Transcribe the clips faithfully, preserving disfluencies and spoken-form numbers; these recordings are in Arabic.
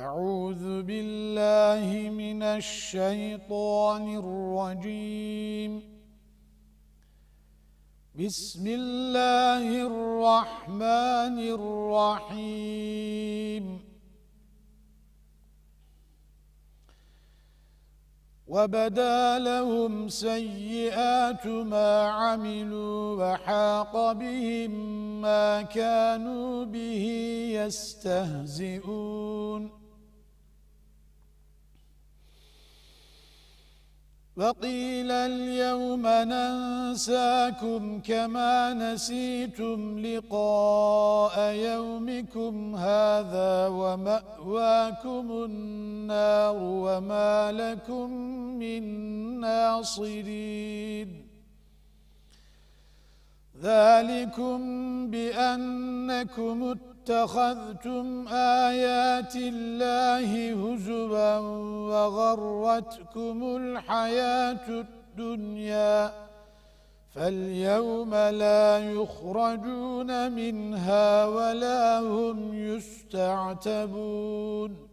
أعوذ بالله من الشيطان الرجيم. بسم الله الرحمن الرحيم. وبدا لهم سيئات ما عملوا وحاق بهم ما كانوا به يستهزئون. وقيل اليوم ننساكم كما نسيتم لقاء يومكم هذا ومأواكم النار وما لكم من ناصرين. ذلكم بأنكم اتخذتم آيات الله هزوا وغرتكم الحياة الدنيا فاليوم لا يخرجون منها ولا هم يستعتبون.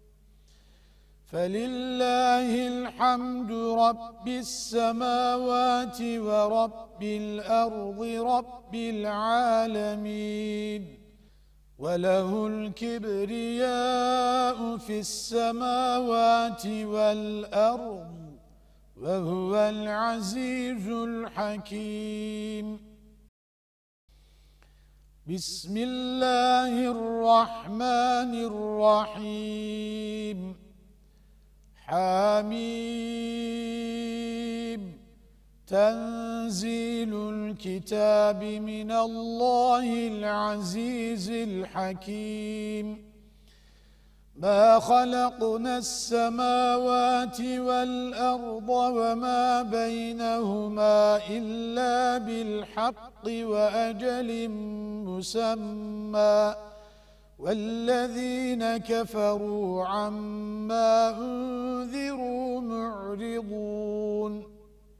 فلله الحمد رب السماوات ورب الأرض رب العالمين. وله الكبرياء في السماوات والأرض وهو العزيز الحكيم. بسم الله الرحمن الرحيم. حميم. تنزيل الكتاب من الله العزيز الحكيم. ما خلقنا السماوات والأرض وما بينهما إلا بالحق وأجل مسمى والذين كفروا عما أنذروا معرضون.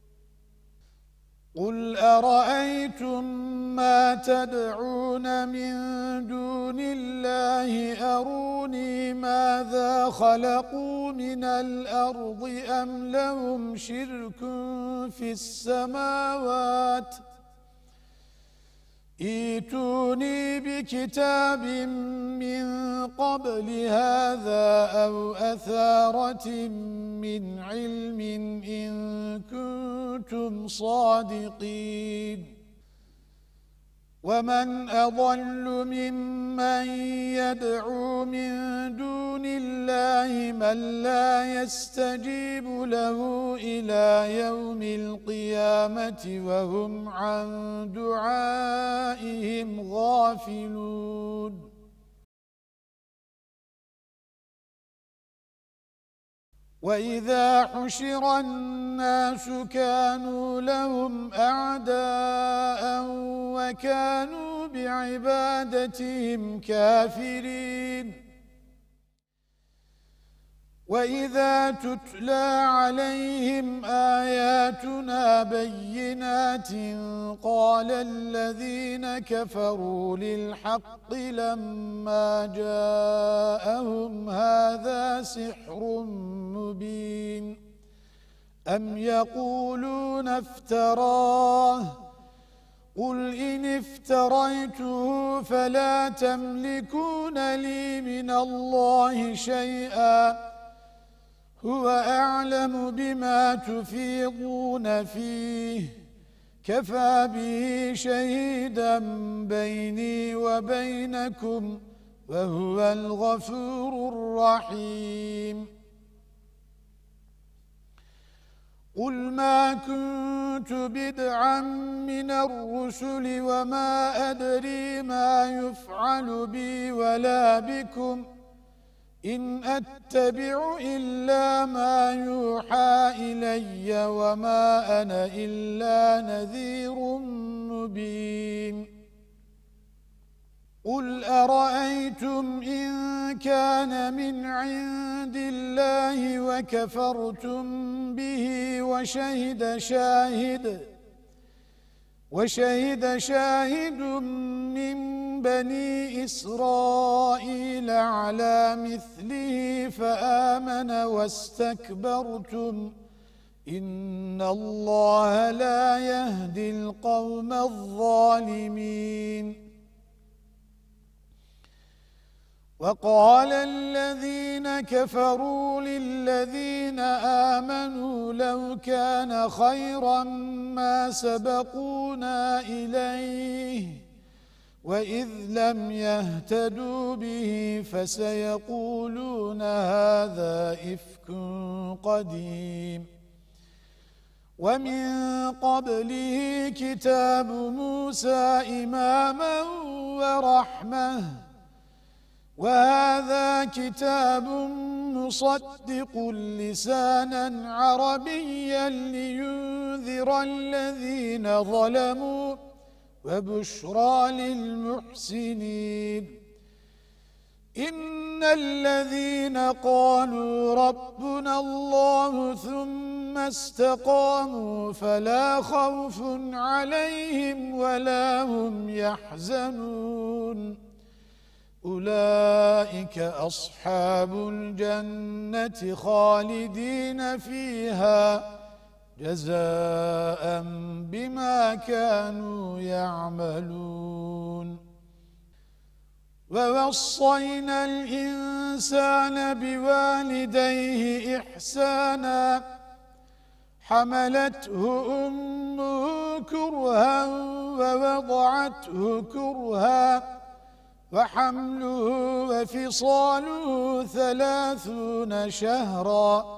قل أرأيتم ما تدعون من دون الله أروني ماذا خلقوا من الأرض أم لهم شرك في السماوات ائتوني بكتاب من قبل هذا أو أثارة من علم إن كنتم صادقين. ومن أضل ممن يدعو من دون الله من لا يستجيب له إلى يوم القيامة وهم عن دعائهم غافلون. وإذا حشر الناس كانوا لهم أعداء وكانوا بعبادتهم كافرين. وإذا تتلى عليهم آياتنا بينات قال الذين كفروا للحق لما جاءهم هذا سحر مبين. أم يقولون افتراه قل إن افتريته فلا تملكون لي من الله شيئا هو أعلم بما تفيضون فيه كفى به شهيدا بيني وبينكم وهو الغفور الرحيم. قل ما كنت بدعا من الرسل وما أدري ما يفعل بي ولا بكم إن أتبع إلا ما يوحى إلي وما أنا إلا نذير مبين. قل أرأيتم إن كان من عند الله وكفرتم به وشهد شاهد وشهد شاهد من بني إسرائيل على مثله فآمن واستكبرتم إن الله لا يهدي القوم الظالمين وقال الذين كفروا للذين آمنوا لو كان خيرا ما سبقونا إليه وإذ لم يهتدوا به فسيقولون هذا إفك قديم ومن قبله كتاب موسى إماما ورحمة وهذا كتاب مصدق لسانا عربيا لينذر الذين ظلموا وبشرى للمحسنين إن الذين قالوا ربنا الله ثم استقاموا فلا خوف عليهم ولا هم يحزنون أولئك أصحاب الجنة خالدين فيها جزاء بما كانوا يعملون ووصينا الإنسان بوالديه إحسانا حملته أمه كرها ووضعته كرها وحمله وفصاله ثلاثون شهرا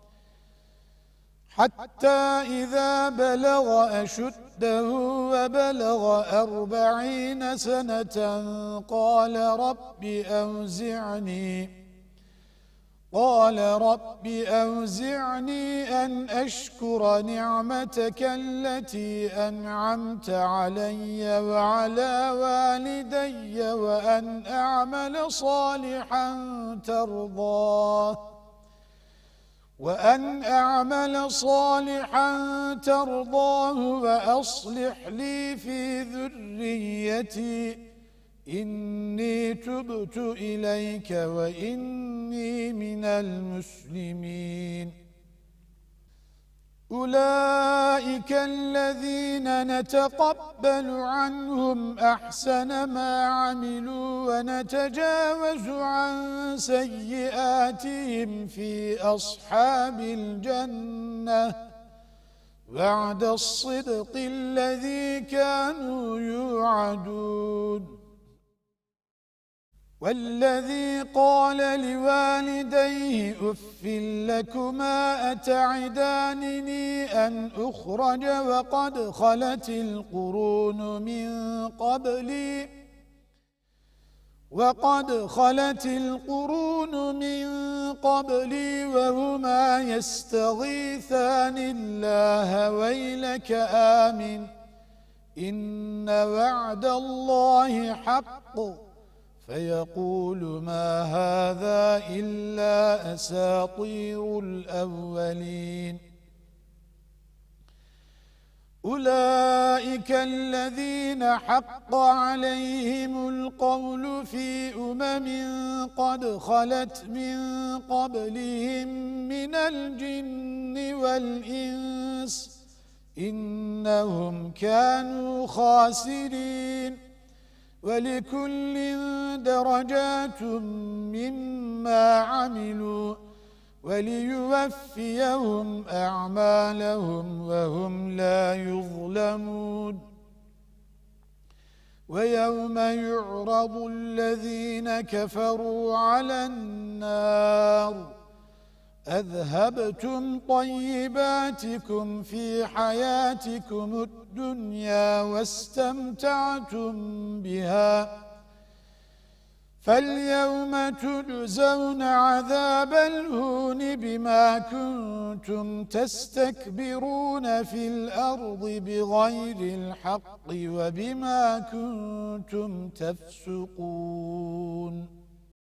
حتى إذا بلغ أشده وبلغ أربعين سنة قال رب أوزعني قال رب أوزعني أن أشكر نعمتك التي أنعمت علي وعلى والدي وأن أعمل صالحا ترضاه وأن أعمل صالحا ترضاه وأصلح لي في ذريتي إني تبت إليك وإني من المسلمين أولئك الذين نتقبل عنهم أحسن ما عملوا ونتجاوز عن سيئاتهم في أصحاب الجنة وعد الصدق الذي كانوا يوعدون والذي قال لوالديه أف لكما أتعدانني أن أخرج وقد خلت القرون من قبلي وقد خلت القرون من قبلي وهما يستغيثان الله ويلك آمن إن وعد الله حق فيقول ما هذا إلا أساطير الأولين أولئك الذين حق عليهم القول في أمم قد خلت من قبلهم من الجن والإنس إنهم كانوا خاسرين ولكل درجات مما عملوا وليوفيهم أعمالهم وهم لا يظلمون ويوم يعرض الذين كفروا على النار أذهبتم طيباتكم في حياتكم الدنيا واستمتعتم بها فاليوم تجزون عذاب الهون بما كنتم تستكبرون في الأرض بغير الحق وبما كنتم تفسقون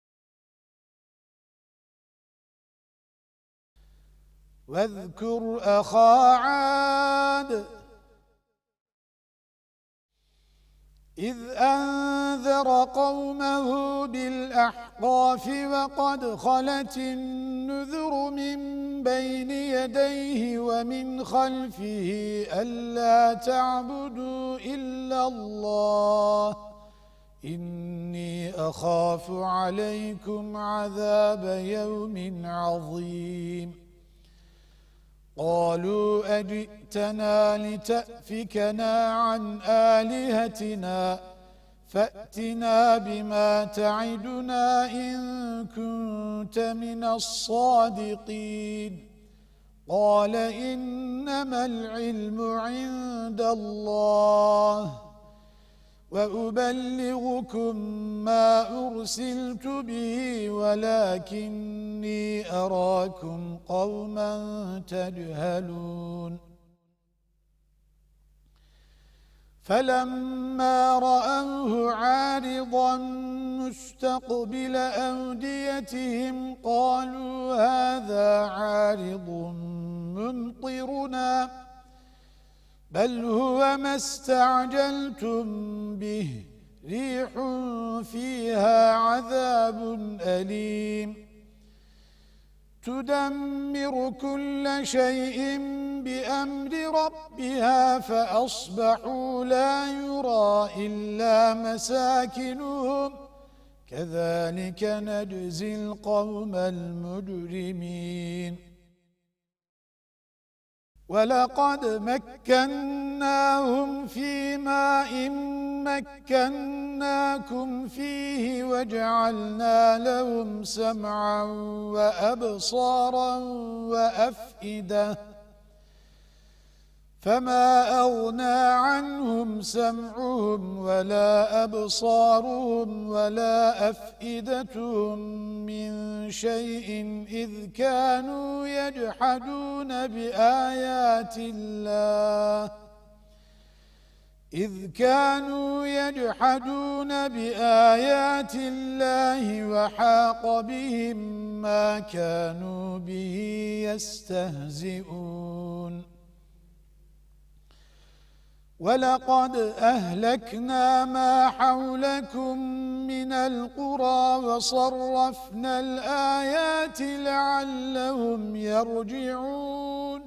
واذكر أخا عاد إذ أنذر قومه بالأحقاف وقد خلت النذر من بين يديه ومن خلفه ألا تعبدوا إلا الله إني أخاف عليكم عذاب يوم عظيم قالوا أجئتنا لتأفكنا عن آلهتنا فأتنا بما تعدنا إن كنت من الصادقين قال إنما العلم عند الله وأبلغكم ما أرسلت به ولكني أراكم قوما تجهلون فلما رأوه عارضا مستقبل أوديتهم قالوا هذا عارض ممطرنا بل هو ما استعجلتم به ريح فيها عذاب أليم تدمر كل شيء بأمر ربها فأصبحوا لا يرى إلا مساكنهم كذلك نجزي القوم المجرمين ولقد مكناهم في ماء مكناكم فيه وجعلنا لهم سمعا وأبصارا وأفئدة فما أغنى عنهم سمعهم ولا أبصارهم ولا أفئدتهم من شيء إذ كانوا يجحدون بآيات الله إذ كانوا يجحدون بآيات الله وحاق بهم ما كانوا به يستهزئون ولقد أهلكنا ما حولكم من القرى وصرفنا الآيات لعلهم يرجعون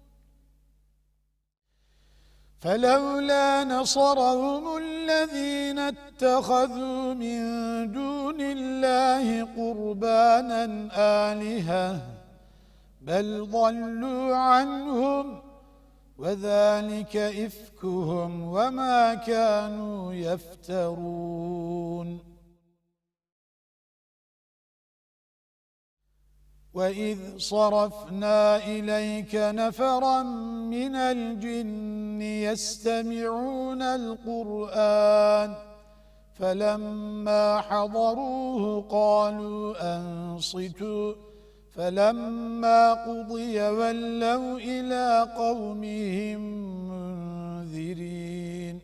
فلولا نصرهم الذين اتخذوا من دون الله قربانا آلهة بل ضلوا عنهم وذلك إفكهم وما كانوا يفترون وإذ صرفنا إليك نفرا من الجن يستمعون القرآن فلما حضروه قالوا أنصتوا فلما قضي ولوا إلى قومهم منذرين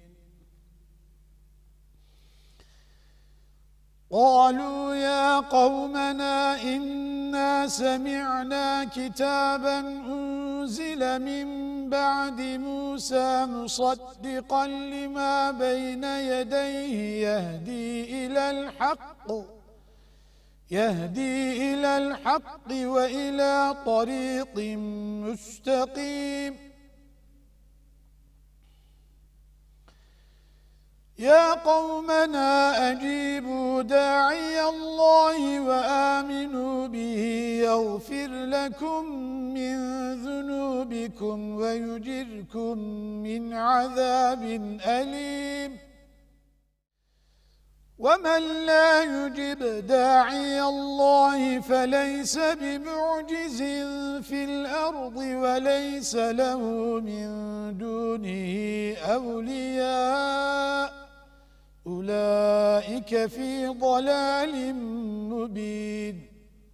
قالوا يا قومنا إنا سمعنا كتابا أنزل من بعد موسى مصدقا لما بين يديه يهدي إلى الحق يهدي إلى الحق وإلى طريق مستقيم يا قومنا أجيبوا داعي الله وآمنوا به يغفر لكم من ذنوبكم ويجركم من عذاب أليم ومن لا يجب داعي الله فليس بمعجز في الأرض وليس له من دونه أولياء أولئك في ضلال مبين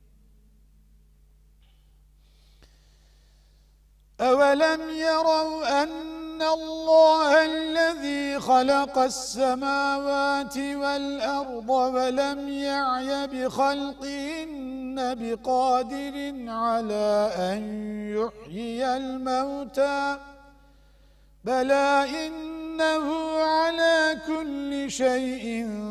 أولم يروا أن الله الذي خلق السماوات والأرض ولم يعي بخلقهن بقادر على أن يحيي الموتى بلى إن إنه على كل شيء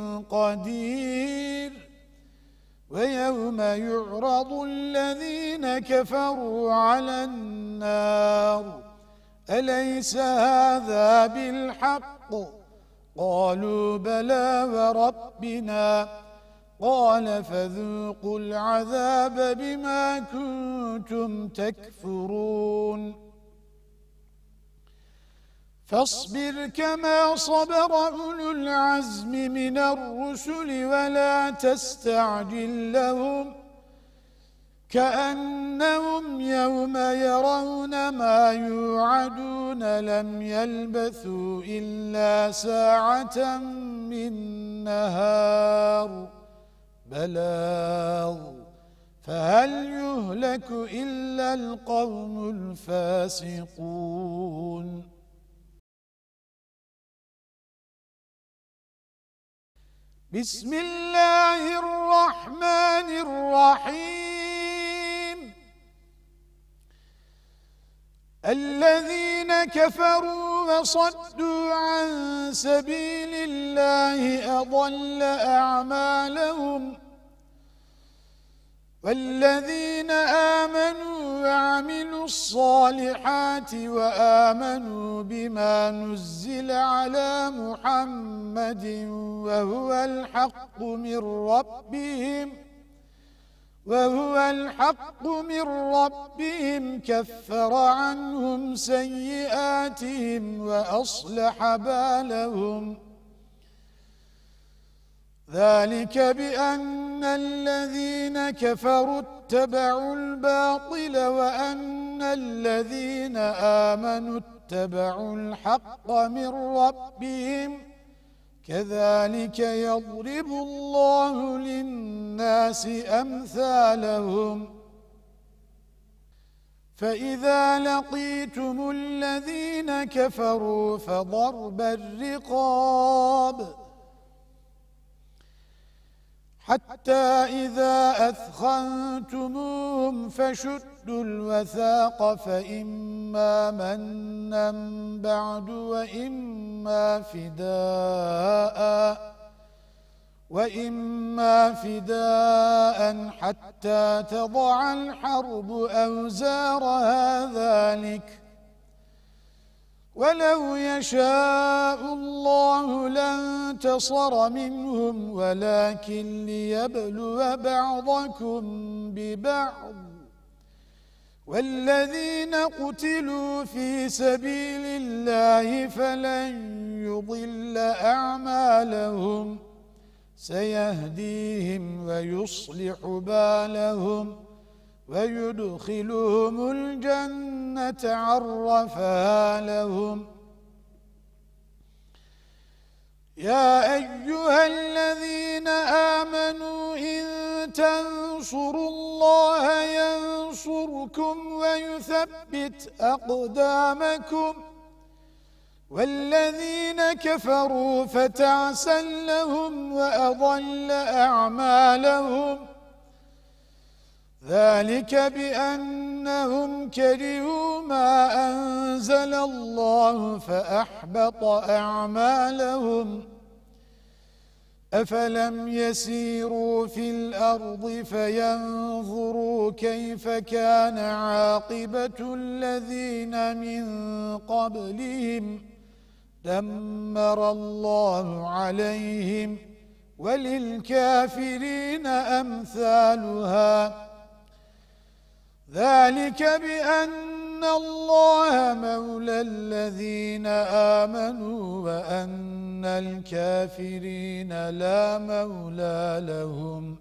قدير ويوم يعرض الذين كفروا على النار أليس هذا بالحق؟ قالوا بلى وربنا قال فذوقوا العذاب بما كنتم تكفرون فاصبر كما صبر أولو العزم من الرسل ولا تستعجل لهم كأنهم يوم يرون ما يوعدون لم يلبثوا إلا ساعة من نهار بلاغ فهل يهلك إلا القوم الفاسقون بسم الله الرحمن الرحيم الذين كفروا وصدوا عن سبيل الله أضل أعمالهم والذين آمنوا وعملوا الصالحات وآمنوا بما نزل على محمد وهو الحق من ربهم وهو الحق من ربهم كفر عنهم سيئاتهم وأصلح بالهم ذلك بأن الذين كفروا اتبعوا الباطل وأن الذين آمنوا اتبعوا الحق من ربهم كذلك يضرب الله للناس أمثالهم فإذا لقيتم الذين كفروا فضرب الرقاب حتى إذا أثخنتموهم فشدوا الوثاق فإما منا بعد وإما فداء وإما فداء حتى تضع الحرب أوزارها ذلك ولو يشاء الله لانتصر منهم ولكن ليبلو بعضكم ببعض والذين قتلوا في سبيل الله فلن يضل أعمالهم سيهديهم ويصلح بالهم ويدخلهم الجنة عرفها لهم يا أيها الذين آمنوا إن تنصروا الله ينصركم ويثبت أقدامكم والذين كفروا فتعسا لهم وأضل أعمالهم ذلك بأنهم كرهوا ما أنزل الله فأحبط أعمالهم أفلم يسيروا في الأرض فينظروا كيف كان عاقبة الذين من قبلهم دمر الله عليهم وللكافرين أمثالها ذلك بأن الله مولى الذين آمنوا وأن الكافرين لا مولى لهم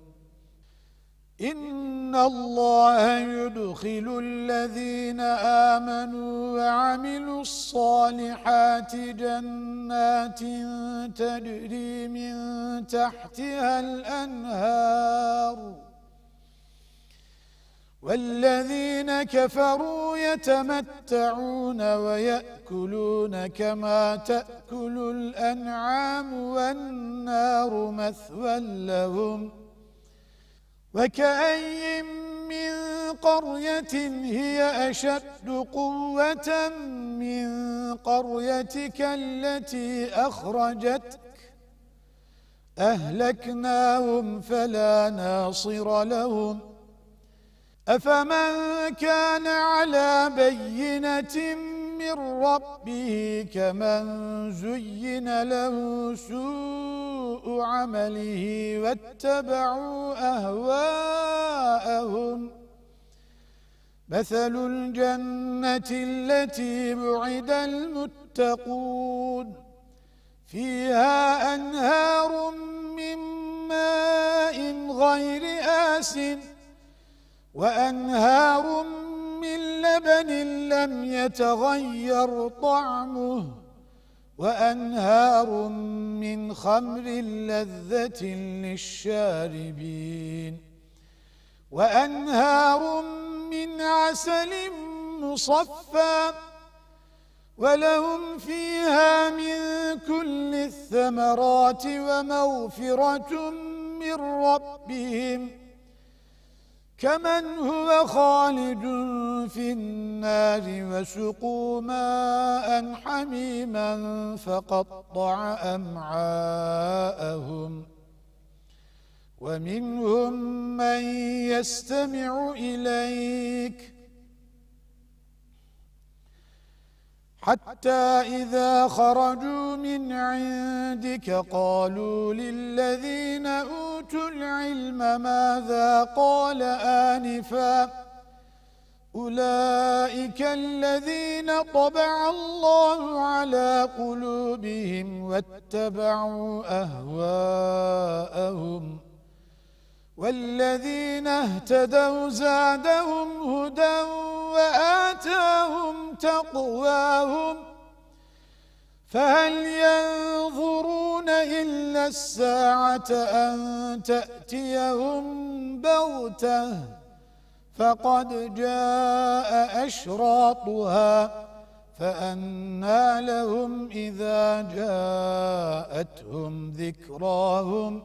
إن الله يدخل الذين آمنوا وعملوا الصالحات جنات تجري من تحتها الأنهار والذين كفروا يتمتعون ويأكلون كما تأكل الأنعام والنار مثوى لهم وكأين من قرية هي أشد قوة من قريتك التي أخرجتك أهلكناهم فلا ناصر لهم أفمن كان على بينة من ربه كمن زين له سوء عمله واتبعوا أهواءهم مثل الجنة التي بعد المتقون فيها أنهار من ماء غير آسٍ وأنهار من لبن لم يتغير طعمه وأنهار من خمر لذة للشاربين وأنهار من عسل مصفى ولهم فيها من كل الثمرات ومغفرة من ربهم كمن هو خالد في النار وسقوا ماء حميما فقطع أمعاءهم ومنهم من يستمع إليك حتى إذا خرجوا من عندك قالوا للذين أوتوا العلم ماذا قال آنفا أولئك الذين طبع الله على قلوبهم واتبعوا أهواءهم والذين اهتدوا زادهم هدى وآتاهم تقواهم فهل ينظرون إلا الساعة أن تأتيهم بغتة فقد جاء أشراطها فأنى لهم إذا جاءتهم ذكراهم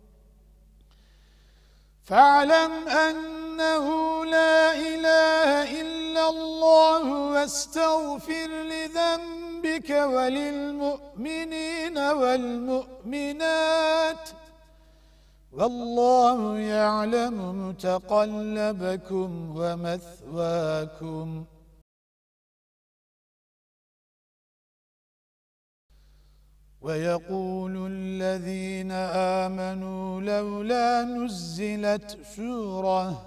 فاعلم أنه لا إله إلا الله واستغفر لذنبك وللمؤمنين والمؤمنات والله يعلم متقلبكم ومثواكم ويقول الذين آمنوا لولا نزلت سورة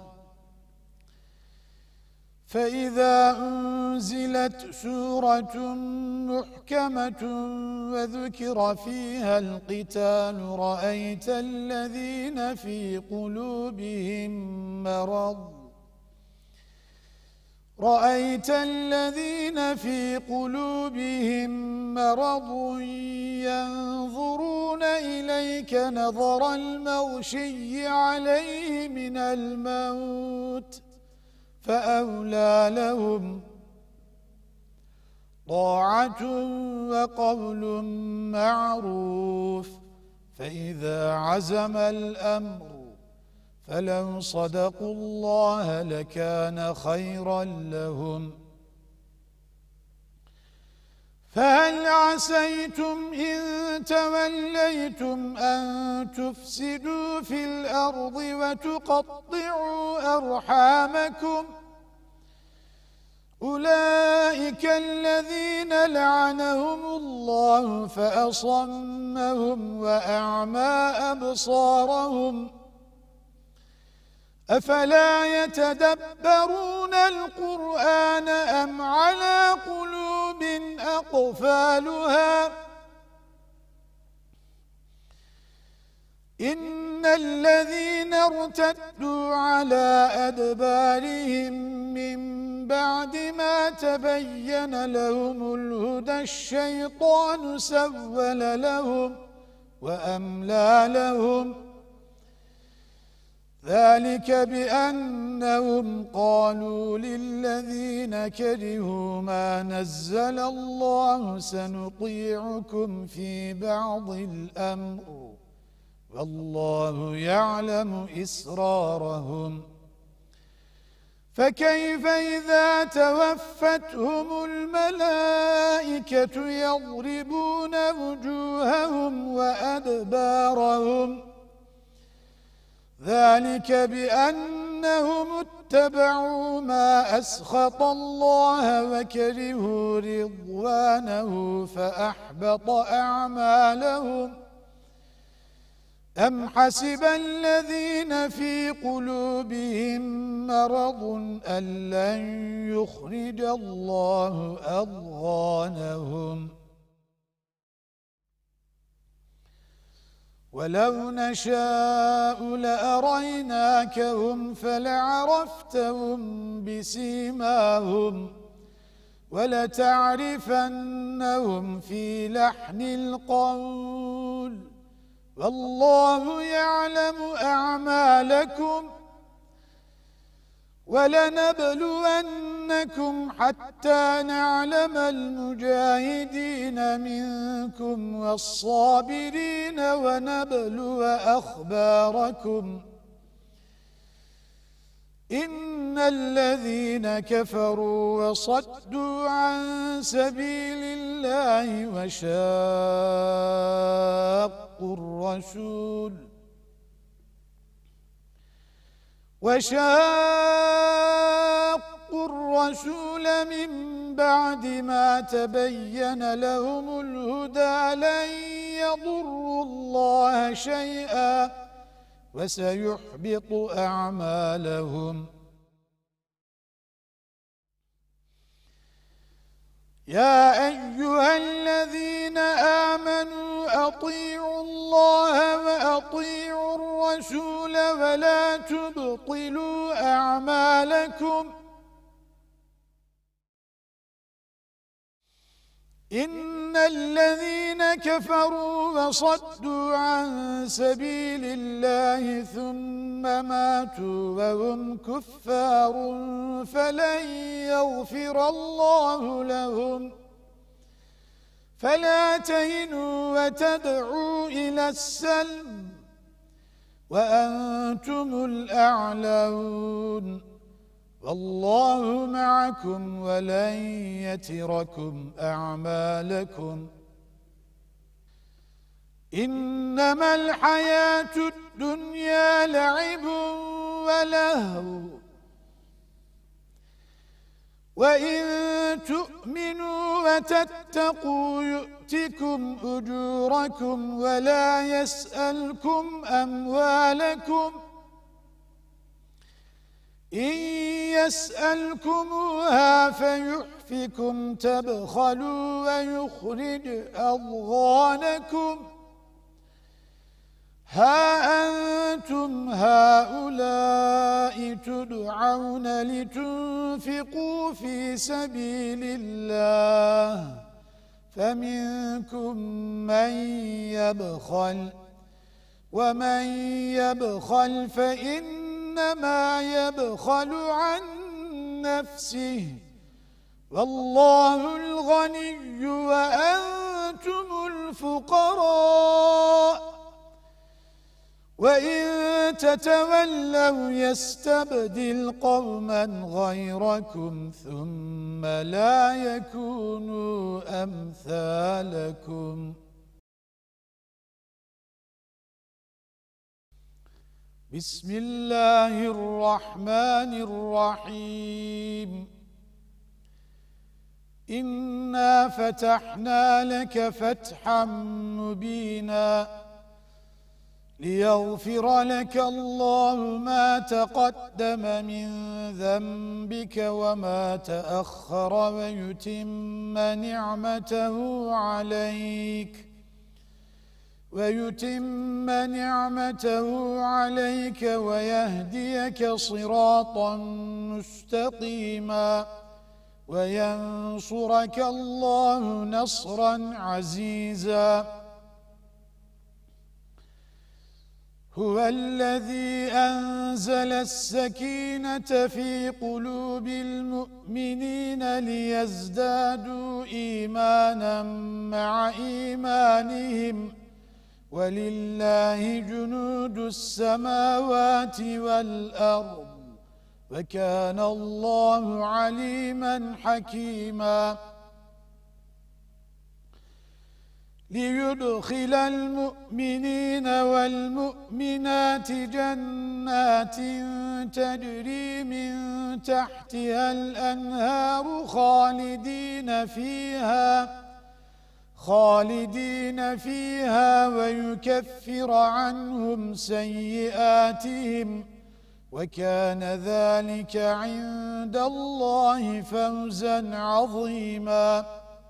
فإذا أنزلت سورة محكمة وذكر فيها القتال رأيت الذين في قلوبهم مرض رأيت الذين في قلوبهم مرض ينظرون إليك نظر المغشي عليه من الموت فأولى لهم طاعة وقول معروف فإذا عزم الأمر فلو صدقوا الله لكان خيرا لهم فهل عسيتم إن توليتم أن تفسدوا في الأرض وتقطعوا أرحامكم أولئك الذين لعنهم الله فأصمهم وأعمى أبصارهم أفلا يتدبرون القرآن أم على قلوب أقفالها إن الذين ارتدوا على أدبارهم من بعد ما تبين لهم الهدى الشيطان سول لهم وأملى لهم ذلك بأنهم قالوا للذين كرهوا ما نزل الله سنطيعكم في بعض الأمر والله يعلم إسرارهم فكيف إذا توفتهم الملائكة يضربون وجوههم وأدبارهم ذلك بأنهم اتبعوا ما أسخط الله وكرهوا رضوانه فأحبط أعمالهم أم حسب الذين في قلوبهم مرض أن لن يخرج الله أضغانهم ولو نشاء لأريناكهم فلعرفتهم بسيماهم ولتعرفنهم في لحن القول والله يعلم أعمالكم ولنبلونكم حتى نعلم المجاهدين منكم والصابرين ونبلو أخباركم إن الذين كفروا وصدوا عن سبيل الله وشاقوا الرسول وشاقوا الرسول من بعد ما تبين لهم الهدى لن يضروا الله شيئا وسيحبط أعمالهم يا أيها الذين آمنوا أطيعوا الله وأطيعوا الرسول ولا تبطلوا أعمالكم إن الذين كفروا وصدوا عن سبيل الله ثم ماتوا وهم كفار فلن يغفر الله لهم فلا تهنوا وتدعوا إلى السلم وأنتم الأعلون والله معكم ولن يتركم أعمالكم إنما الحياة الدنيا لعب ولهو وإن تؤمنوا وتتقوا يؤتكم أجوركم ولا يسألكم أموالكم إن يسألكموها فيحفكم تبخلوا ويخرج أضغانكم ها أنتم هؤلاء تدعون لتنفقوا في سبيل الله فمنكم من يبخل ومن يبخل فإن إنما يبخل عن نفسه والله الغني وأنتم الفقراء وإن تتولوا يستبدل قوما غيركم ثم لا يكونوا أمثالكم بسم الله الرحمن الرحيم إنا فتحنا لك فتحا مبينا ليغفر لك الله ما تقدم من ذنبك وما تأخر ويتم نعمته عليك ويتم نعمته عليك ويهديك صراطا مستقيما وينصرك الله نصرا عزيزا هو الذي أنزل السكينة في قلوب المؤمنين ليزدادوا إيمانا مع إيمانهم ولله جنود السماوات والأرض وكان الله عليما حكيما ليدخل المؤمنين والمؤمنات جنات تجري من تحتها الأنهار خالدين فيها خالدين فيها ويكفر عنهم سيئاتهم وكان ذلك عند الله فوزا عظيما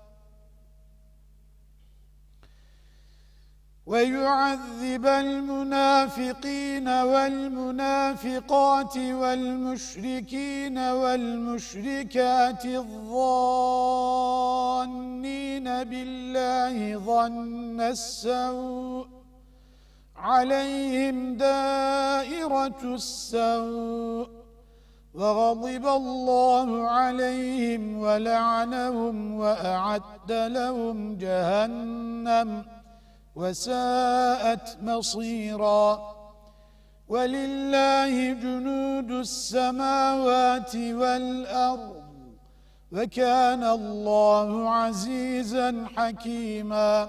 ويعذب المنافقين والمنافقات والمشركين والمشركات الظانين بالله ظن السوء عليهم دائرة السوء وغضب الله عليهم ولعنهم وأعد لهم جهنم وساءت مصيرا ولله جنود السماوات والأرض وكان الله عزيزا حكيما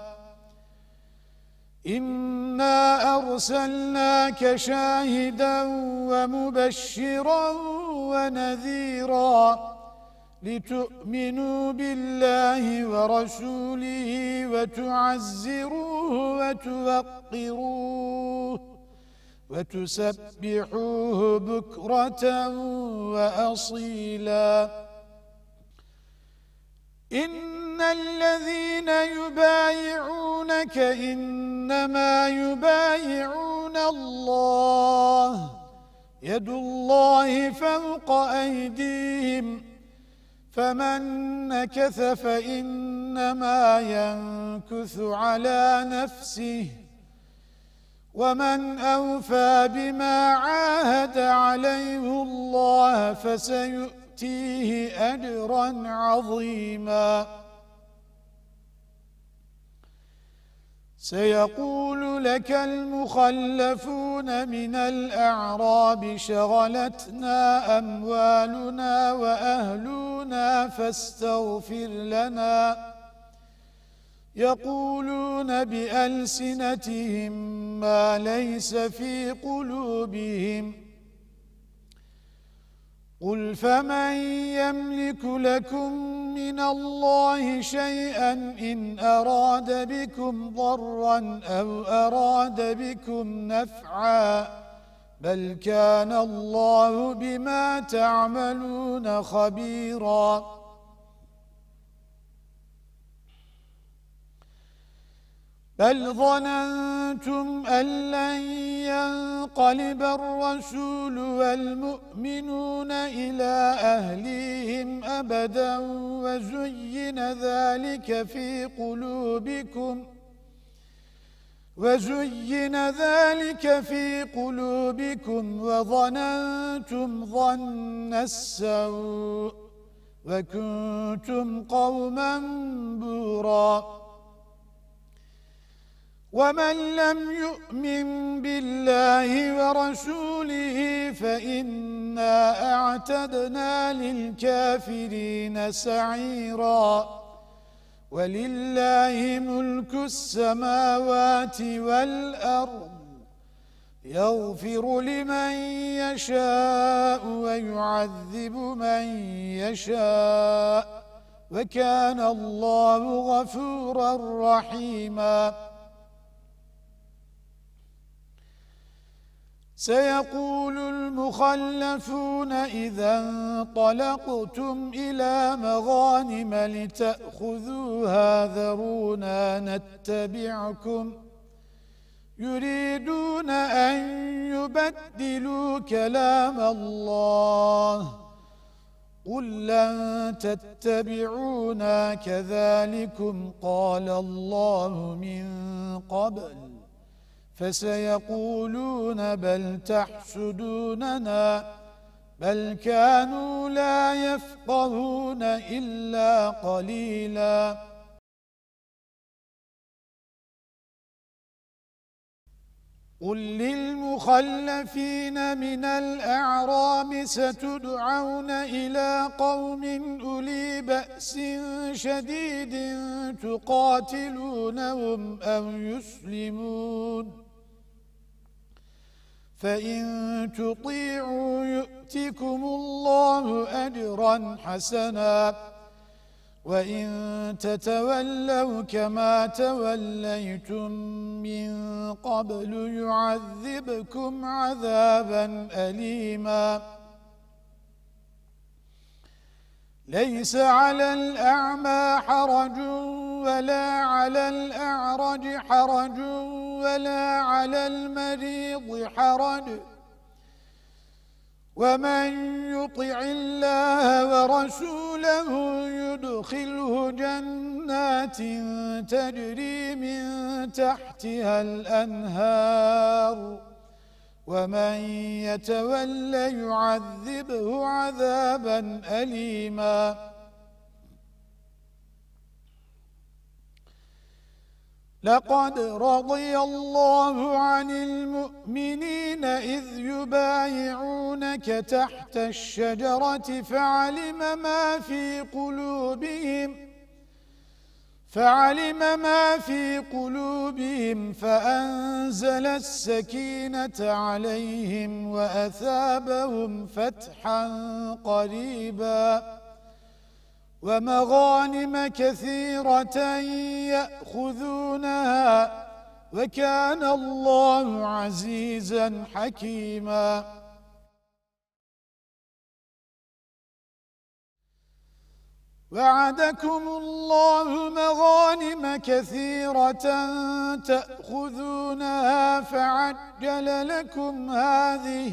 إنا أرسلناك شاهدا ومبشرا ونذيرا لتؤمنوا بالله ورسوله وتعزروه وتوقروه وتسبحوه بكرة وأصيلا إن الذين يبايعونك إنما يبايعون الله يد الله فوق أيديهم فمن نكث فإنما ينكث على نفسه ومن أوفى بما عاهد عليه الله فسيؤتيه أجرا عظيما سيقول لك المخلفون من الأعراب شغلتنا أموالنا وأهلنا فاستغفر لنا يقولون بألسنتهم ما ليس في قلوبهم قل فمن يملك لكم من الله شيئا إن أراد بكم ضرا أو أراد بكم نفعا بل كان الله بما تعملون خبيرا بل ظننتم أن لن ينقلب الرسول والمؤمنون إلى أهليهم أبدا وزين ذلك في قلوبكم وزين ذلك في قلوبكم وظننتم ظن السوء وكنتم قوما بوراً ومن لم يؤمن بالله ورسوله فإنا أعتدنا للكافرين سعيرا ولله ملك السماوات والأرض يغفر لمن يشاء ويعذب من يشاء وكان الله غفورا رحيما سيقول المخلفون إذا انطلقتم إلى مغانم لتأخذوها ذرونا نتبعكم يريدون أن يبدلوا كلام الله قل لن تتبعونا كذلكم قال الله من قبل فسيقولون بل تحسدوننا بل كانوا لا يفقهون إلا قليلاً قل للمخلفين من الأعراب ستدعون إلى قوم أولي بأس شديد تقاتلونهم أو يسلمون فإن تطيعوا يؤتكم الله أجرا حسنا وإن تتولوا كما توليتم من قبل يعذبكم عذابا أليما ليس على الأعمى حرج ولا على الأعرج حرج ولا على المريض حرج ومن يطع الله ورسوله يدخله جنات تجري من تحتها الأنهار ومن يتولى يعذبه عذابا أليما لقد رضي الله عن المؤمنين إذ يبايعونك تحت الشجرة فعلم ما في قلوبهم فعلم ما في قلوبهم فأنزل السكينة عليهم وأثابهم فتحا قريبا ومغانم كثيرة يأخذونها وكان الله عزيزا حكيما وعدكم الله مغانم كثيرة تأخذونها فعجل لكم هذه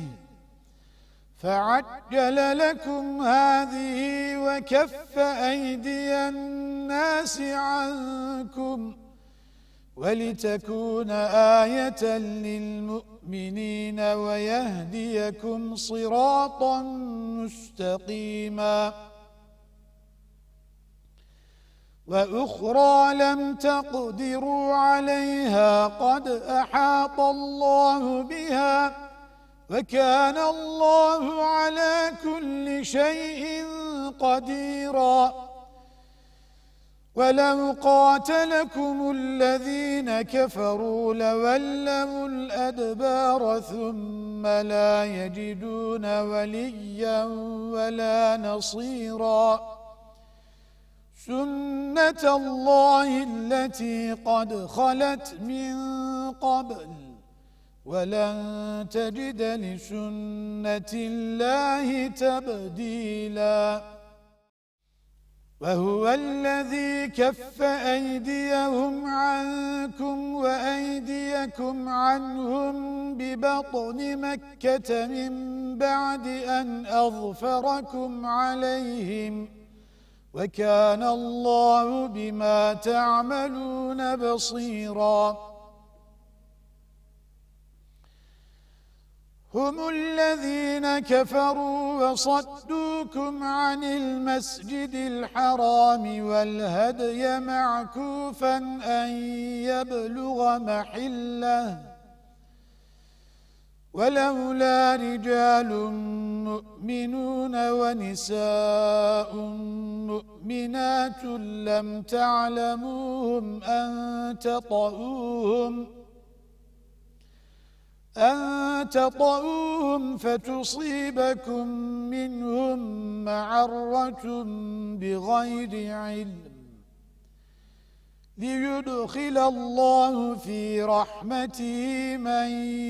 فعجل لكم هذه وكف أيدي الناس عنكم ولتكون آية للمؤمنين ويهديكم صراطا مستقيما وأخرى لم تقدروا عليها قد أحاط الله بها وكان الله على كل شيء قديرا ولو قاتلكم الذين كفروا لولوا الأدبار ثم لا يجدون وليا ولا نصيرا سنة الله التي قد خلت من قبل ولن تجد لسنة الله تبديلا وهو الذي كف أيديهم عنكم وأيديكم عنهم ببطن مكة من بعد أن أظفركم عليهم وكان الله بما تعملون بصيراً هم الذين كفروا وصدوكم عن المسجد الحرام والهدي معكوفا أن يبلغ محله ولولا رجال مؤمنون ونساء مؤمنات لم تعلموهم أن تطؤوهم أن تطؤوهم فتصيبكم منهم معرة بغير علم ليدخل الله في رحمته من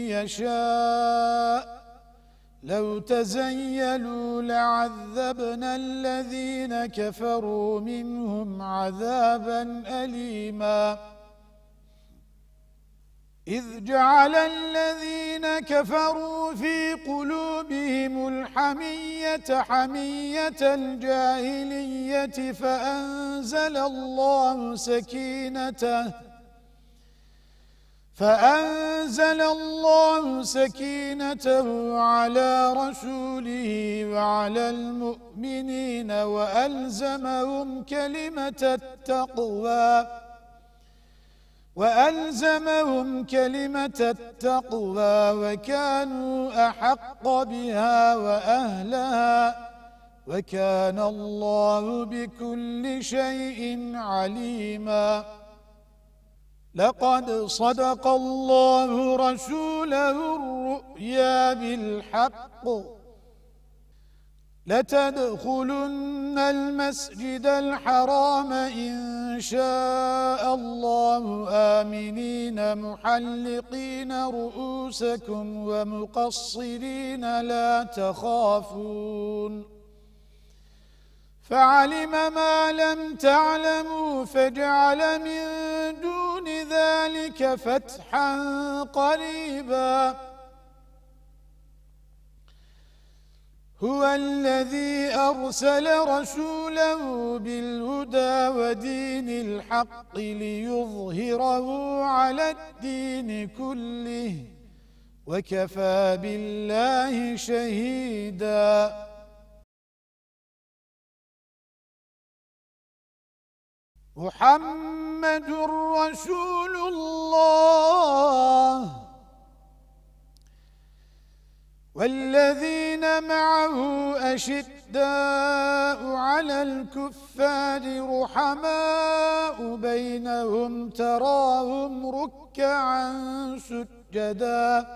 يشاء لو تزيلوا لعذبنا الذين كفروا منهم عذابا أليما إذ جعل الذين كفروا في قلوبهم الحمية حمية الجاهلية فأنزل الله سكينته فأنزل الله سكينته على رسوله وعلى المؤمنين وألزمهم كلمة التقوى وألزمهم كلمة التقوى وكانوا أحق بها وأهلها وكان الله بكل شيء عليما. لقد صدق الله رسوله الرؤيا بالحق لتدخلن المسجد الحرام إن شاء الله آمنين محلقين رؤوسكم ومقصرين لا تخافون فعلم ما لم تعلموا فجعل من دون ذلك فتحا قريبا. هو الذي أرسل رسوله بالهدى ودين الحق ليظهره على الدين كله وكفى بالله شهيدا. محمد رسول الله والذين معه أشداء على الكفار رحماء بينهم تراهم ركعا سجدا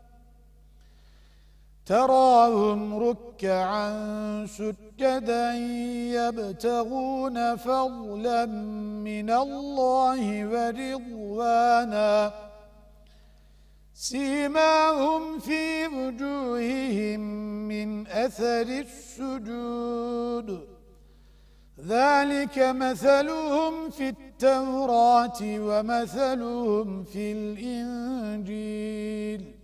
تراهم ركعا سجدا يبتغون فضلا من الله ورضوانا سيماهم في وجوههم من أثر السجود ذلك مثلهم في التوراة ومثلهم في الإنجيل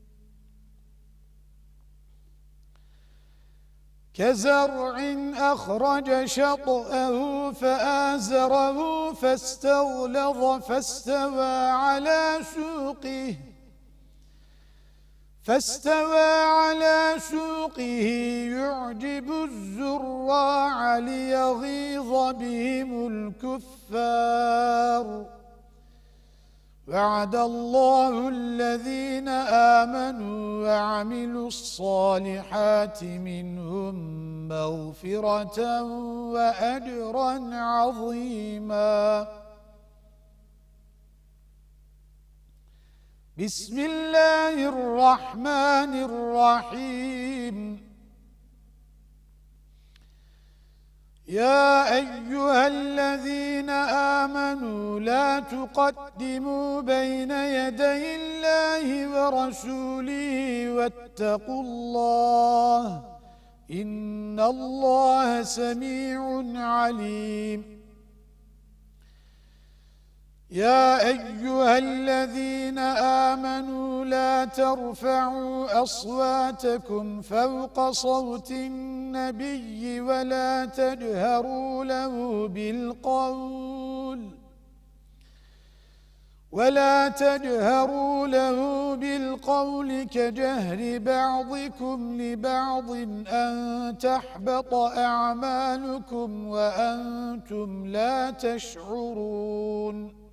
كزرع أخرج شطأه فآزره فاستغلظ فاستوى على سوقه فاستوى على سوقه يعجب الزراع ليغيظ بهم الكفار وعد الله الذين آمنوا وعملوا الصالحات منهم مغفرة وأجرا عظيما. بسم الله الرحمن الرحيم. يا أيها الذين آمنوا لا تقدموا بين يدي الله ورسوله واتقوا الله إن الله سميع عليم. يا أيها الذين آمنوا لا ترفعوا أصواتكم فوق صوت النبي ولا تجهروا له بالقول ولا تجهروا له بالقول كجهر بعضكم لبعض أن تحبط أعمالكم وأنتم لا تشعرون.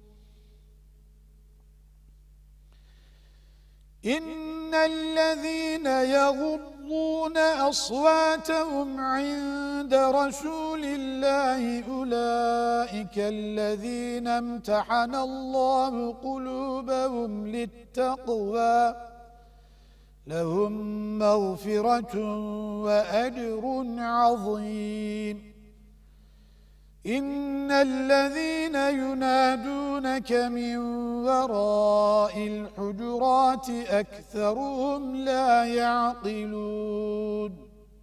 إن الذين يغضون أصواتهم عند رسول الله أولئك الذين امتحن الله قلوبهم للتقوى لهم مغفرة وأجر عظيم. إن الذين ينادونك من وراء الحجرات أكثرهم لا يعقلون.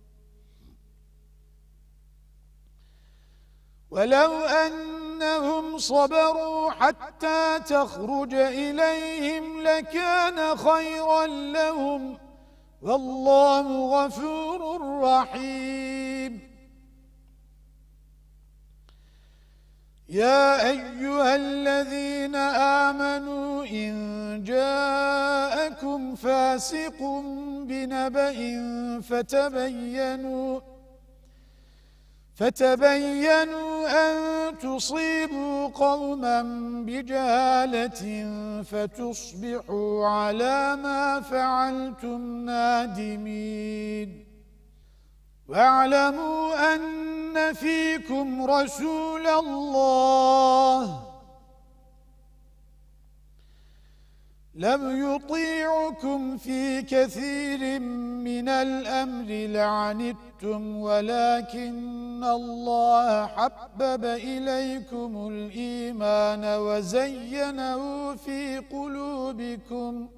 ولو أنهم صبروا حتى تخرج إليهم لكان خيرا لهم والله غفور رحيم. يا أيها الذين آمنوا إن جاءكم فاسق بنبأ فتبينوا فتبينوا أن تصيبوا قوما بجهالة فتصبحوا على ما فعلتم نادمين واعلموا أن فيكم رسول الله لم يطيعكم في كثير من الأمر لعنتم ولكن الله حبب إليكم الإيمان وزينه في قلوبكم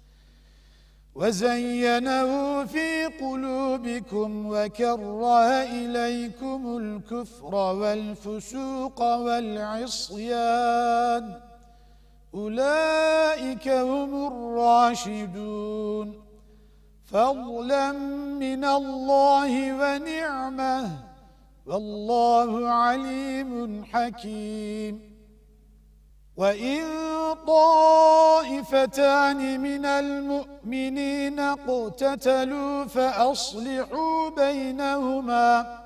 وزينه في قلوبكم وكره إليكم الكفر والفسوق والعصيان أولئك هم الراشدون فضلا من الله ونعمه والله عليم حكيم وإن طائفتان من المؤمنين اقتتلوا فأصلحوا بينهما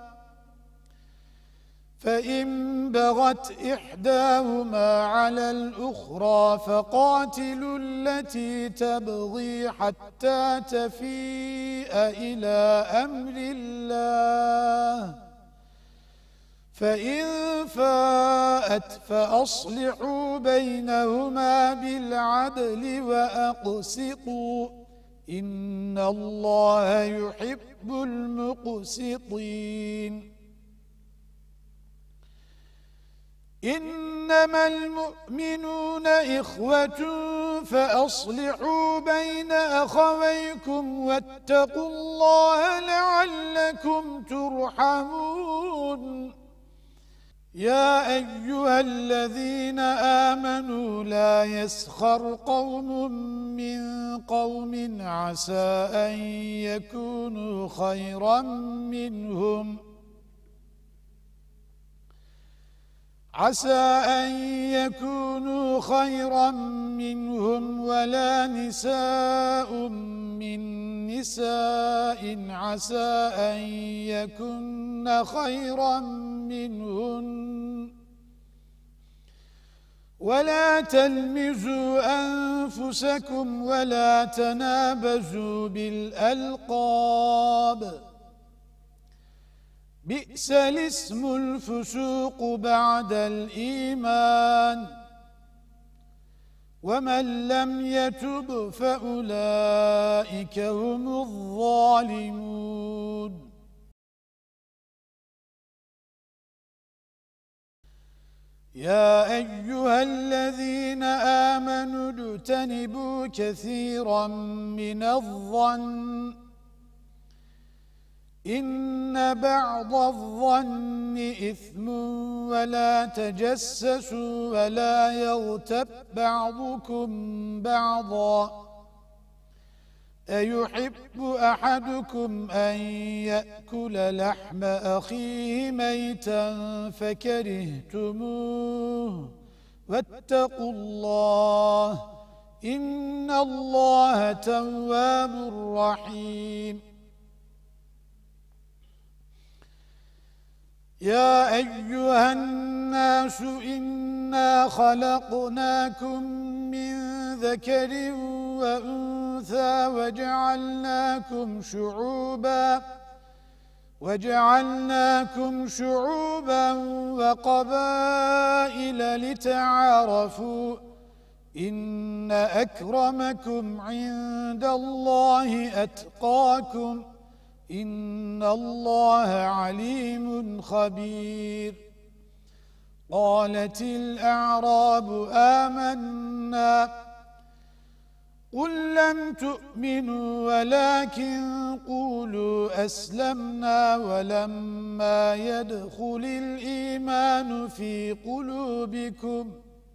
فإن بغت إحداهما على الأخرى فقاتلوا التي تبغي حتى تفيء إلى أمر الله فإن فاءت فأصلحوا بينهما بالعدل وأقسطوا إن الله يحب المقسطين إنما المؤمنون إخوة فأصلحوا بين أخويكم واتقوا الله لعلكم ترحمون يا أيها الذين آمنوا لا يسخر قوم من قوم عسى أن يكونوا خيرا منهم عسى أن يكونوا خيرا منهم ولا نساء من نساء عسى أن يكن خيرا منهن ولا تلمزوا أنفسكم ولا تنابزوا بالألقاب بئس الاسم الفسوق بعد الإيمان ومن لم يتب فأولئك هم الظالمون يا أيها الذين آمنوا اجتنبوا كثيرا من الظن إن بعض الظن إثم ولا تجسسوا ولا يغتب بعضكم بعضا أيحب أحدكم أن يأكل لحم أخيه ميتا فكرهتموه واتقوا الله إن الله تواب رحيم يا أيها الناس إنا خلقناكم من ذكر وأنثى وجعلناكم شعوبا وجعلناكم شعوبا وقبائل لتعارفوا إن أكرمكم عند الله أتقاكم إن الله عليم خبير قالت الأعراب آمنا قل لم تؤمنوا ولكن قولوا أسلمنا ولما يدخل الإيمان في قلوبكم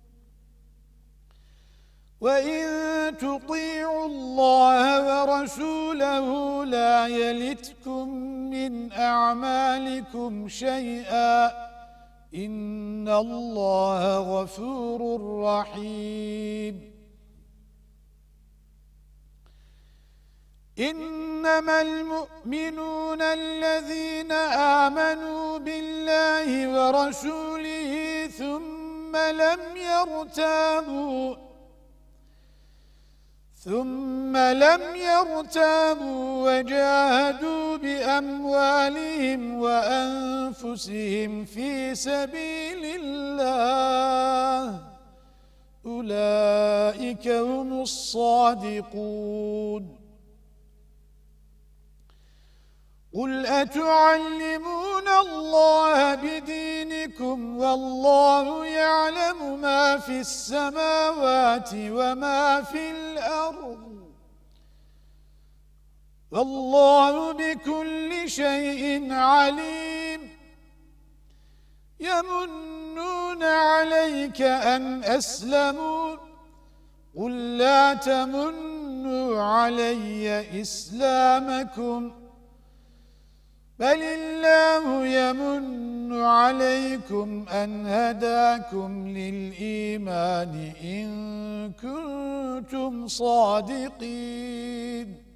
وَإِن تُطِيعُوا اللَّهَ وَرَسُولَهُ لَا يَلِتْكُم مِّنْ أَعْمَالِكُمْ شَيْئًا إِنَّ اللَّهَ غَفُورٌ رَّحِيمٌ إنما المؤمنون الذين آمنوا بالله ورسوله ثم لم يرتابوا ثم لم يرتابوا وجاهدوا بأموالهم وأنفسهم في سبيل الله أولئك هم الصادقون قل أتعلمون الله بدينكم والله يعلم ما في السماوات وما في الأرض والله بكل شيء عليم يمنون عليك أن أسلموا قل لا تمنوا علي إسلامكم بل الله يمن عليكم أن هداكم للإيمان إن كنتم صادقين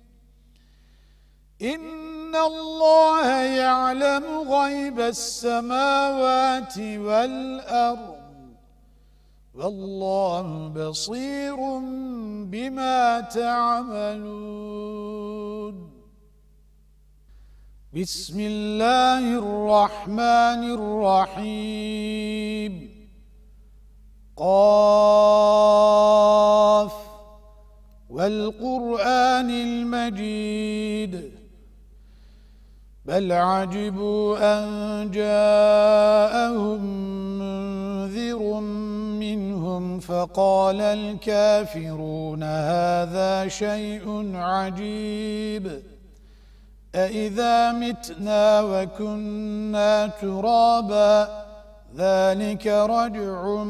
إن الله يعلم غيب السماوات والأرض والله بصير بما تعملون بسم الله الرحمن الرحيم قاف والقرآن المجيد بل عجبوا أن جاءهم منذر منهم فقال الكافرون هذا شيء عجيب أإذا متنا وكنا ترابا ذلك رجع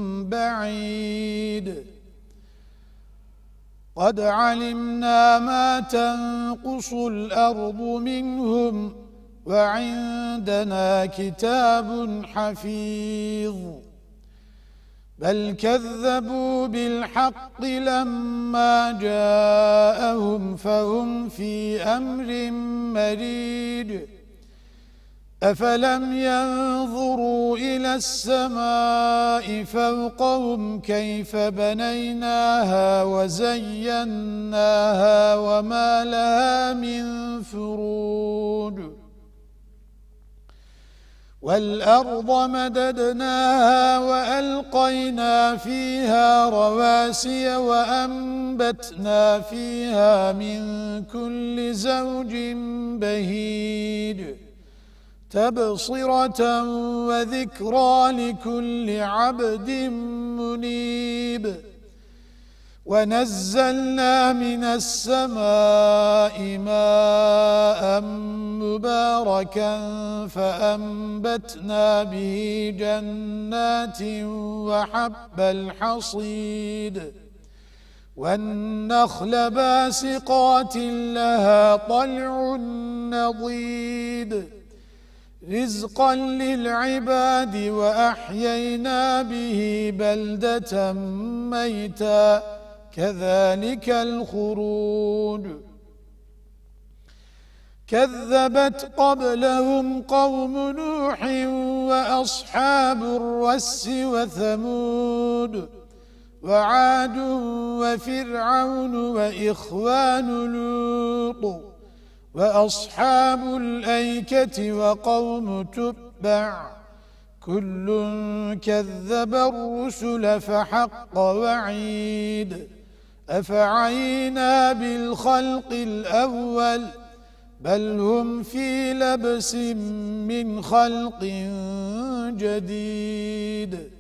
بعيد قد علمنا ما تنقص الأرض منهم وعندنا كتاب حفيظ بل كذبوا بالحق لما جاءهم فهم في أمر مريج أفلم ينظروا إلى السماء فوقهم كيف بنيناها وزيناها وما لها من فروج والأرض مددناها وألقينا فيها رواسي وأنبتنا فيها من كل زوج بهيج تبصرة وذكرى لكل عبد منيب ونزلنا من السماء ماء مباركا فأنبتنا به جنات وحب الحصيد والنخل باسقات لها طلع نضيد رزقا للعباد وأحيينا به بلدة ميتا كذلك الخروج كذبت قبلهم قوم نوح وأصحاب الرس وثمود وعاد وفرعون وإخوان لوط وأصحاب الأيكة وقوم تبع كل كذب الرسل فحق وعيد أفعينا بالخلق الأول بل هم في لبس من خلق جديد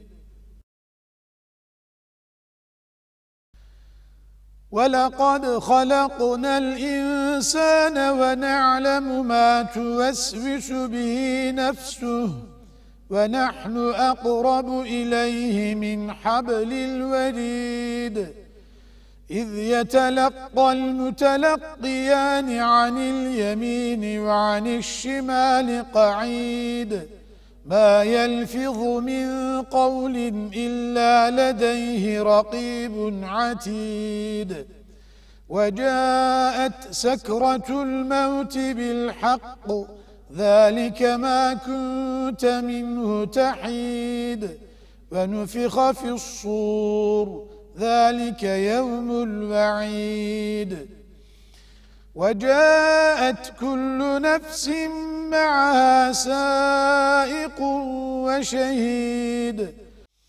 ولقد خلقنا الإنسان ونعلم ما توسوس به نفسه ونحن أقرب إليه من حبل الوريد إذ يتلقى المتلقيان عن اليمين وعن الشمال قعيد ما يلفظ من قول إلا لديه رقيب عتيد وجاءت سكرة الموت بالحق ذلك ما كنت منه تحيد ونفخ في الصور ذلك يوم الوعيد وجاءت كل نفس معها سائق وشهيد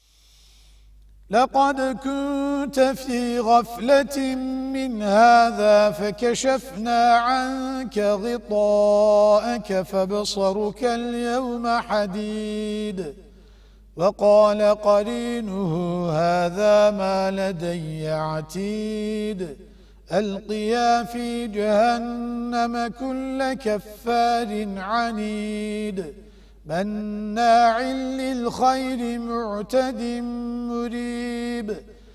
لقد كنت في غفلة من هذا فكشفنا عنك غطاءك فبصرك اليوم حديد وقال قرينه هذا ما لدي عتيد ألقيا في جهنم كل كفار عنيد مناع للخير معتد مريب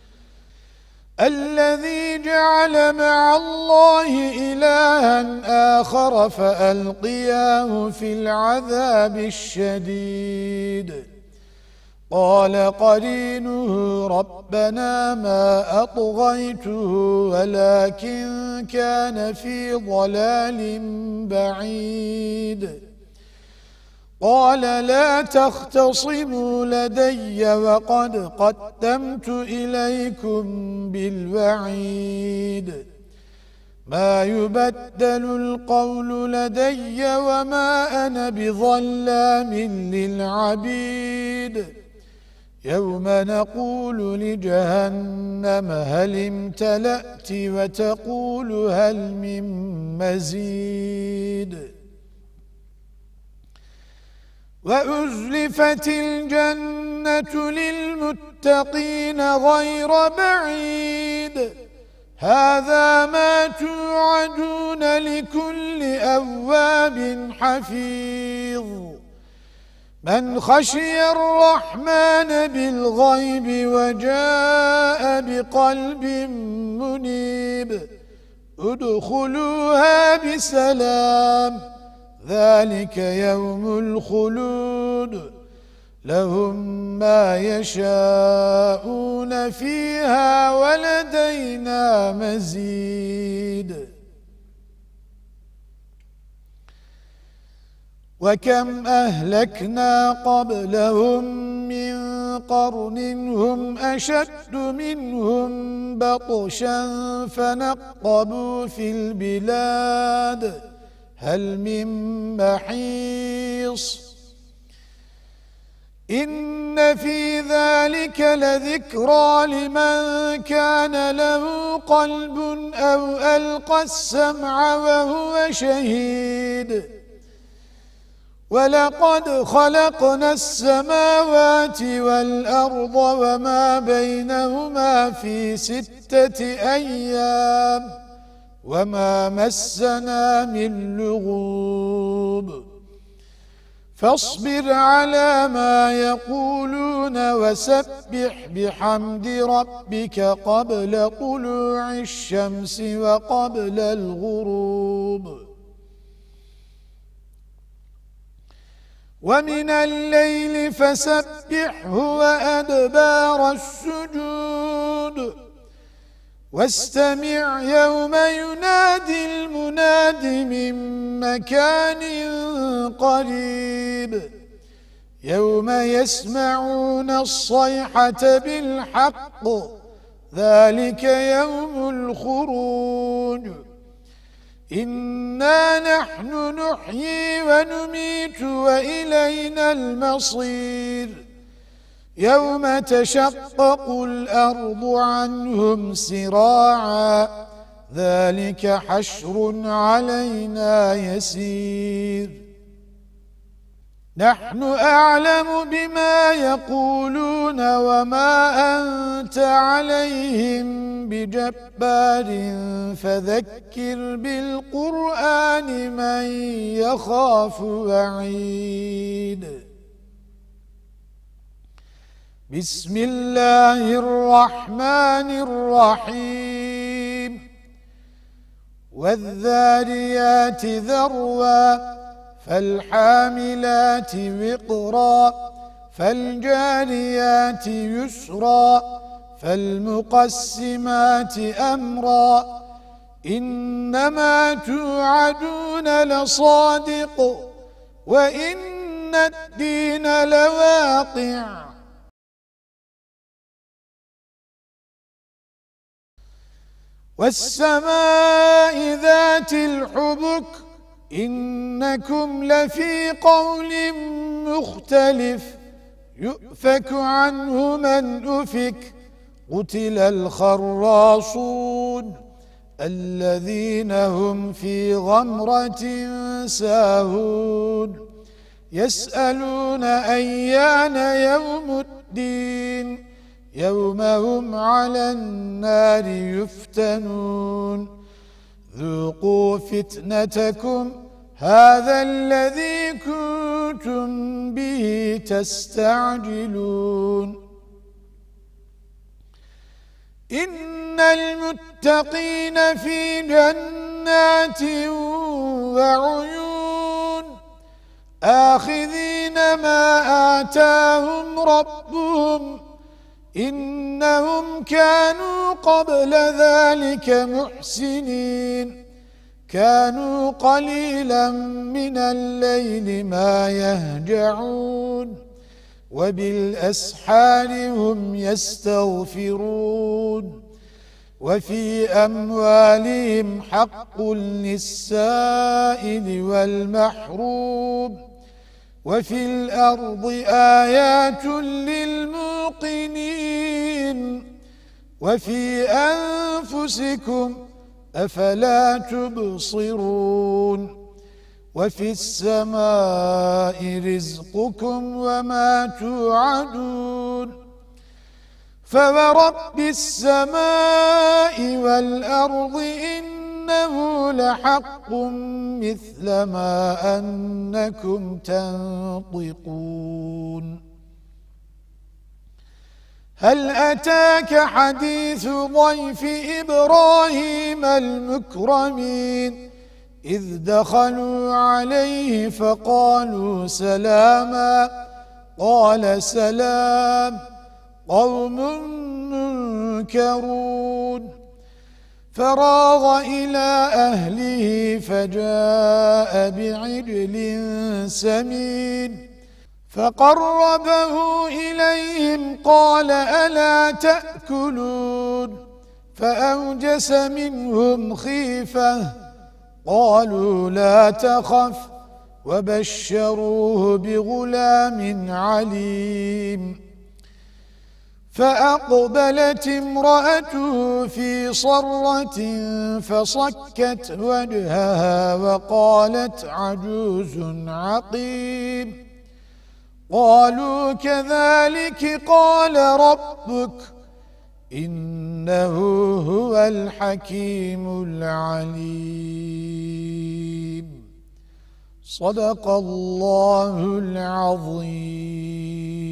الذي جعل مع الله إلها آخر فألقياه في العذاب الشديد قال قرينه ربنا ما أطغيته ولكن كان في ضلال بعيد قال لا تختصموا لدي وقد قدمت إليكم بالوعيد ما يبدل القول لدي وما أنا بظلام للعبيد يوم نقول لجهنم هل امتلأت وتقول هل من مزيد وأزلفت الجنة للمتقين غير بعيد هذا ما توعدون لكل أواب حفيظ من خشي الرحمن بالغيب وجاء بقلب منيب ادخلوها بسلام ذلك يوم الخلود لهم ما يشاءون فيها ولدينا مزيد وكم أهلكنا قبلهم من قرن هم أشد منهم بطشا فنقبوا في البلاد هل من محيص إن في ذلك لذكرى لمن كان له قلب أو ألقى السمع وهو شهيد ولقد خلقنا السماوات والأرض وما بينهما في ستة أيام وما مسنا من لغوب فاصبر على ما يقولون وسبح بحمد ربك قبل طلوع الشمس وقبل الغروب ومن الليل فسبحه وأدبار السجود واستمع يوم ينادي المناد من مكان قريب يوم يسمعون الصيحة بالحق ذلك يوم الخروج إنا نحن نحيي ونميت وإلينا المصير يوم تشقق الأرض عنهم سراعا ذلك حشر علينا يسير نحن أعلم بما يقولون وما أنت عليهم بجبار فذكر بالقرآن من يخاف وعيد بسم الله الرحمن الرحيم والذاريات ذروا فالحاملات وقرا فالجاريات يسرا فالمقسمات أمرا إنما توعدون لصادق وإن الدين لواقع والسماء ذات الحبك إنكم لفي قول مختلف يؤفك عنه من أفك قتل الخراصون الذين هم في غمرة ساهون يسألون أيان يوم الدين يوم هم على النار يفتنون ذوقوا فتنتكم هذا الذي كنتم به تستعجلون إن المتقين في جنات وعيون آخذين ما آتاهم ربهم إنهم كانوا قبل ذلك محسنين كانوا قليلا من الليل ما يهجعون وبالأسحار هم يستغفرون وفي أموالهم حق للسائل والمحروم وفي الأرض آيات للموقنين وفي أنفسكم أفلا تبصرون وفي السماء رزقكم وما توعدون فورب السماء والأرض إنه لحق مثل ما أنكم تنطقون هل أتاك حديث ضيف إبراهيم المكرمين إذ دخلوا عليه فقالوا سلاما قال سلام قوم منكرون فراغ إلى أهله فجاء بعجل سمين فقربه إليهم قال ألا تأكلون فأوجس منهم خيفة قالوا لا تخف وبشروه بغلام عليم فأقبلت امرأته في صرة فصكت وجهها وقالت عجوز عقيم قالوا كذلك قال ربك إنه هو الحكيم العليم صدق الله العظيم.